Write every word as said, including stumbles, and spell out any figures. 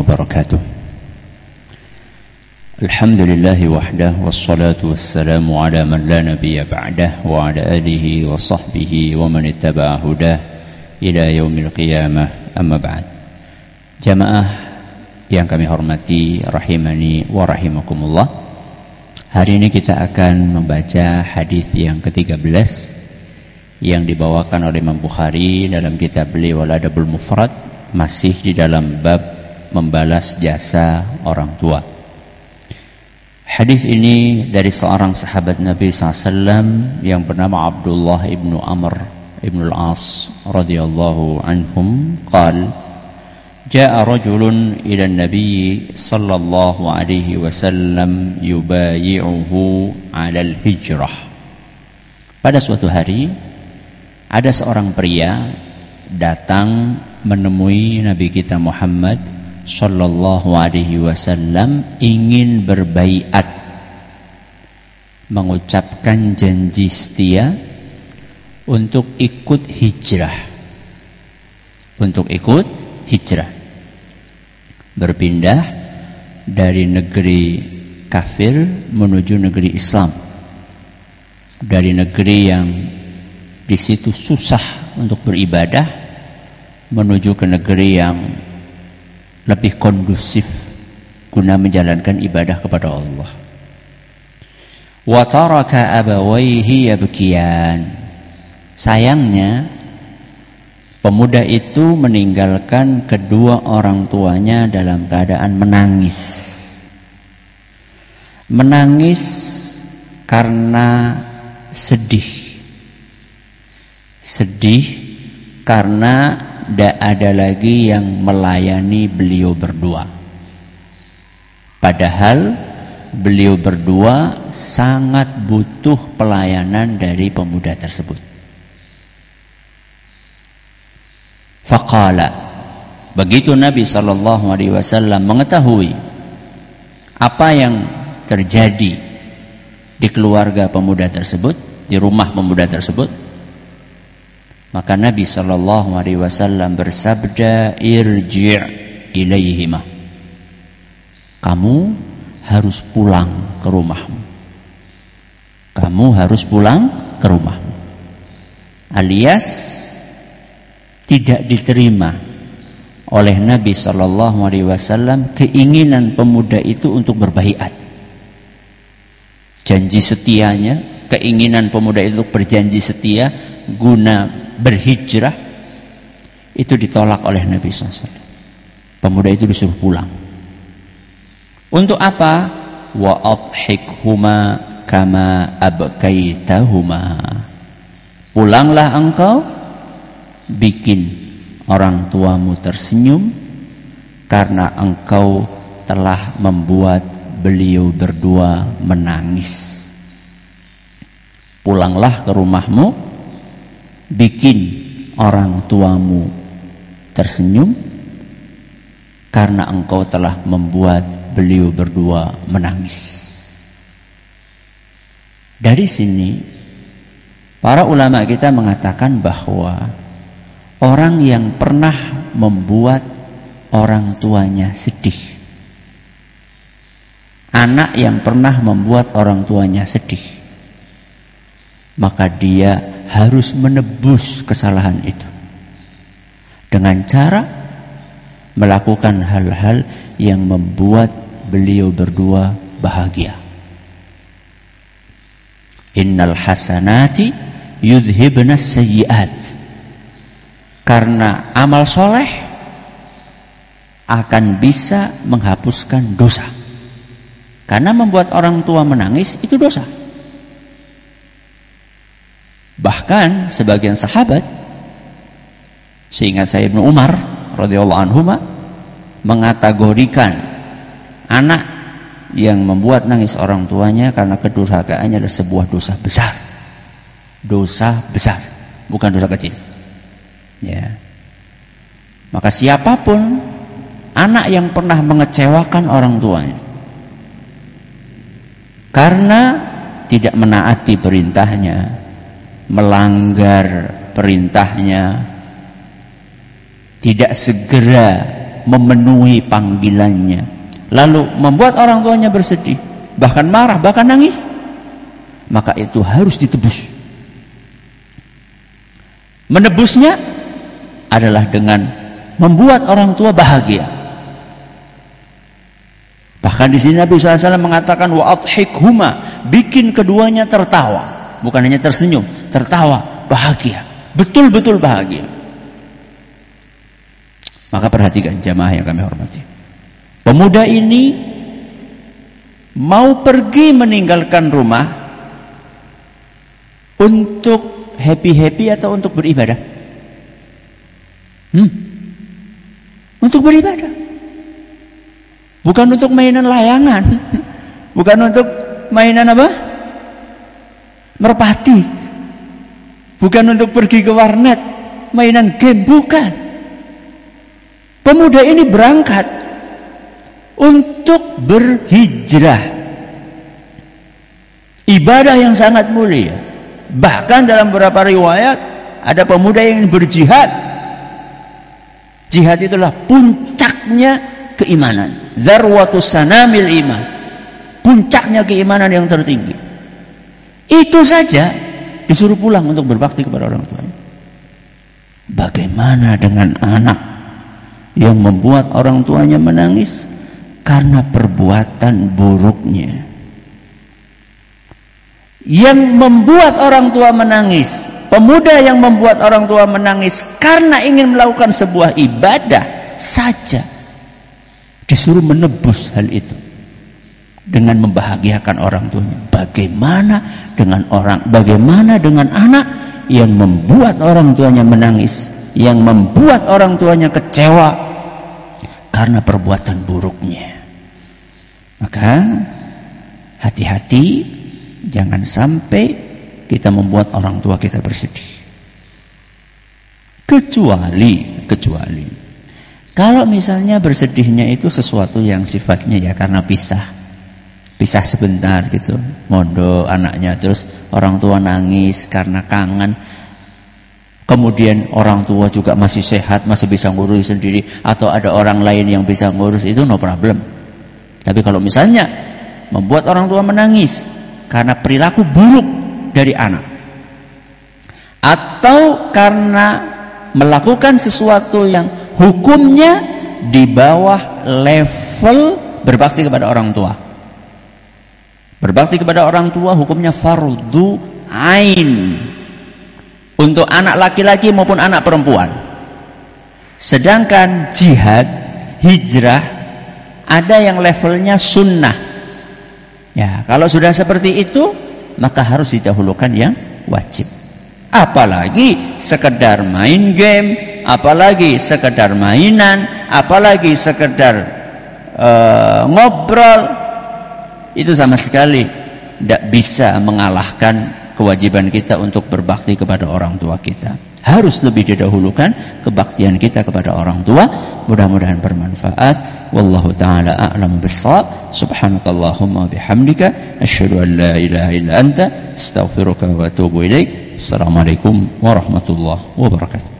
وبركاته. الحمد لله وحده والصلاة والسلام على من لا نبي بعده وعلى آله وصحبه ومن اتبع هداه إلى يوم القيامة. أما بعد. Jamaah yang kami hormati, rahimani wa rahimakumullah. Hari ini kita akan membaca hadis yang ketiga belas yang dibawakan oleh Imam Bukhari dalam kitab beliau Al-Adabul Mufrad, masih di dalam bab membalas jasa orang tua. Hadis ini dari seorang sahabat Nabi sallallahu alaihi wasallam yang bernama Abdullah ibnu Amr ibnu al-As radhiyallahu anhum. Qal Ja'a rajulun ila an-nabiy sallallahu alaihi wasallam yubayi'uhu 'ala al-hijrah. Pada suatu hari ada seorang pria datang menemui Nabi kita Muhammad sallallahu alaihi wasallam ingin berbaiat, mengucapkan janji setia untuk ikut hijrah. Untuk ikut hijrah. Berpindah dari negeri kafir menuju negeri Islam. Dari negeri yang di situ susah untuk beribadah menuju ke negeri yang lebih kondusif guna menjalankan ibadah kepada Allah. Wa taraka abawayhi yabkiyan. Sayangnya pemuda itu meninggalkan kedua orang tuanya dalam keadaan menangis. Menangis karena sedih. Sedih karena tidak ada lagi yang melayani beliau berdua. Padahal beliau berdua sangat butuh pelayanan dari pemuda tersebut. Faqala, begitu Nabi sallallahu alaihi wasallam mengetahui apa yang terjadi di keluarga pemuda tersebut, di rumah pemuda tersebut, maka Nabi sallallahu alaihi wasallam bersabda, irji' ilaihima. Kamu harus pulang ke rumahmu. Kamu harus pulang ke rumahmu. Alias tidak diterima oleh Nabi sallallahu alaihi wasallam keinginan pemuda itu untuk berbaiat. Janji setianya, keinginan pemuda itu berjanji setia guna berhijrah, itu ditolak oleh Nabi sallallahu alaihi wasallam. Pemuda itu disuruh pulang. Untuk apa? Wa adhikhuma kama abkaitahuma. Pulanglah engkau, bikin orang tuamu tersenyum karena engkau telah membuat beliau berdua menangis. Pulanglah ke rumahmu, bikin orang tuamu tersenyum karena engkau telah membuat beliau berdua menangis. Dari sini para ulama kita mengatakan bahwa orang yang pernah membuat orang tuanya sedih, anak yang pernah membuat orang tuanya sedih, maka dia harus menebus kesalahan itu dengan cara melakukan hal-hal yang membuat beliau berdua bahagia. Innal hasanati yudhibnas sayyi'at. Karena amal soleh akan bisa menghapuskan dosa. Karena membuat orang tua menangis itu dosa. Bahkan sebagian sahabat, seingat saya Ibnu Umar radhiyallahu anhuma, mengategorikan anak yang membuat nangis orang tuanya karena kedurhakaannya adalah sebuah dosa besar. Dosa besar, bukan dosa kecil. Ya. Maka siapapun anak yang pernah mengecewakan orang tuanya karena tidak menaati perintahnya, melanggar perintahnya, tidak segera memenuhi panggilannya, lalu membuat orang tuanya bersedih, bahkan marah, bahkan nangis, maka itu harus ditebus. Menebusnya adalah dengan membuat orang tua bahagia. Bahkan di sini Nabi shallallahu alaihi wasallam mengatakan wa adhikhuma, bikin keduanya tertawa, bukan hanya tersenyum, tertawa, bahagia, betul-betul bahagia. Maka perhatikan jamaah yang kami hormati, pemuda ini mau pergi meninggalkan rumah untuk happy-happy atau untuk beribadah? Hmm. Untuk beribadah, bukan untuk mainan layangan, bukan untuk mainan apa? Merpati, bukan untuk pergi ke warnet, mainan game, bukan. Pemuda ini berangkat untuk berhijrah, ibadah yang sangat mulia. Bahkan dalam beberapa riwayat ada pemuda yang berjihad. Jihad itulah puncaknya keimanan, dzarwatus sanamil iman, puncaknya keimanan yang tertinggi. Itu saja disuruh pulang untuk berbakti kepada orang tuanya. Bagaimana dengan anak yang membuat orang tuanya menangis karena perbuatan buruknya? Yang membuat orang tua menangis, pemuda yang membuat orang tua menangis karena ingin melakukan sebuah ibadah saja, disuruh menebus hal itu dengan membahagiakan orang tuanya. Bagaimana dengan orang, bagaimana dengan anak yang membuat orang tuanya menangis, yang membuat orang tuanya kecewa karena perbuatan buruknya? Maka hati-hati, jangan sampai kita membuat orang tua kita bersedih. Kecuali, kecuali kalau misalnya bersedihnya itu sesuatu yang sifatnya ya karena pisah, pisah sebentar gitu, mondok anaknya, terus orang tua nangis karena kangen. Kemudian orang tua juga masih sehat, masih bisa ngurus sendiri, atau ada orang lain yang bisa ngurus, itu no problem. Tapi kalau misalnya membuat orang tua menangis karena perilaku buruk dari anak, atau karena melakukan sesuatu yang hukumnya di bawah level berbakti kepada orang tua. Berbakti kepada orang tua hukumnya fardu ain untuk anak laki-laki maupun anak perempuan. Sedangkan jihad, hijrah, ada yang levelnya sunnah. Ya, kalau sudah seperti itu, maka harus didahulukan yang wajib. Apalagi sekedar main game, apalagi sekedar mainan, apalagi sekedar uh, ngobrol, itu sama sekali tidak bisa mengalahkan kewajiban kita untuk berbakti kepada orang tua kita. Harus lebih didahulukan kebaktian kita kepada orang tua. Mudah-mudahan bermanfaat. Wallahu ta'ala a'lam bis-shawab. Subhanakallahumma bihamdika asyhadu an la ilaha illa anta astaghfiruka wa atubu ilaik. Assalamualaikum warahmatullahi wabarakatuh.